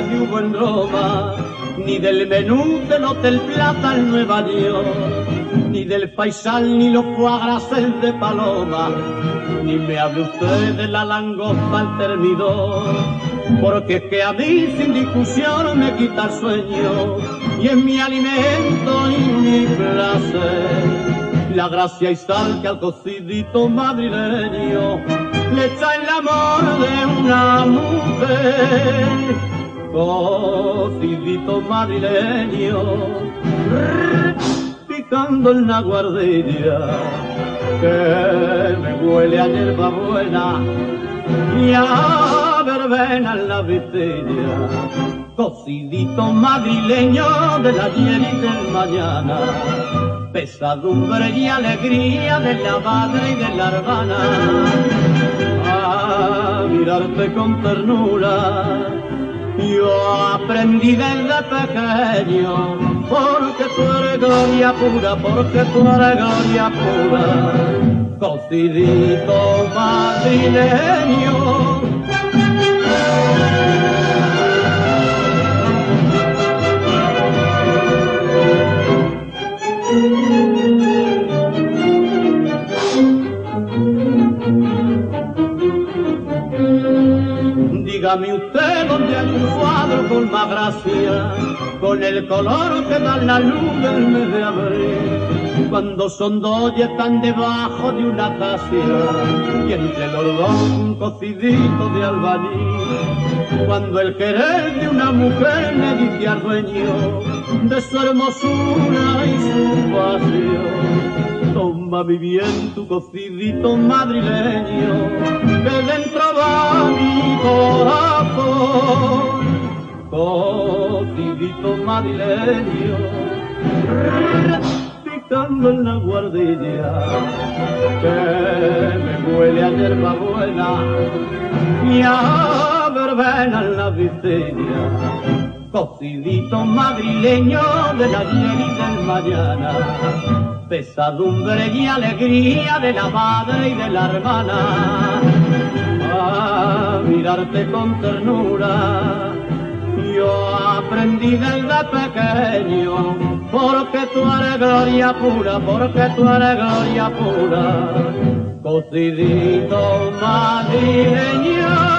tarde hubo en Roma, ni del menú del Hotel Plata en Nueva York, ni del faisal ni los foie gras de paloma, ni me hable usted de la langosta al termidor, porque es que a mí sin discusión me quita el sueño, y es mi alimento y mi placer. La gracia y sal que al cocidito madrileño le echa el amor de una mujer. Cocidito madrileño, picando en la guardilla, que me huele a hierba buena y a verbena en la vitilla. Cocidito madrileño del ayer y del mañana, pesadumbre y alegría de la madre y de la hermana. A mirarte con ternura yo aprendí desde pequeño, porque tú eres gloria pura, porque tú eres gloria pura. Cocidito madrileño. Dígame usted dónde hay un cuadro con más gracia, con el color que da la luz del mes de abril, cuando son dos y están debajo de una acacia, y entre los dos un cocidito de albañil, cuando el querer de una mujer le dice al dueño de su hermosura y su pasión. Toma mi bien tu cocidito madrileño, que dentro va mi corazón. Cocidito madrileño, picando en la guardilla, que me huele a hierba buena y a verbena en la vitilla. Cocidito madrileño del ayer y del mañana, pesadumbre y alegría de la madre y de la hermana. A mirarte con ternura yo aprendí desde pequeño, porque tú eres gloria pura, porque tú eres gloria pura. Cocidito madrileño.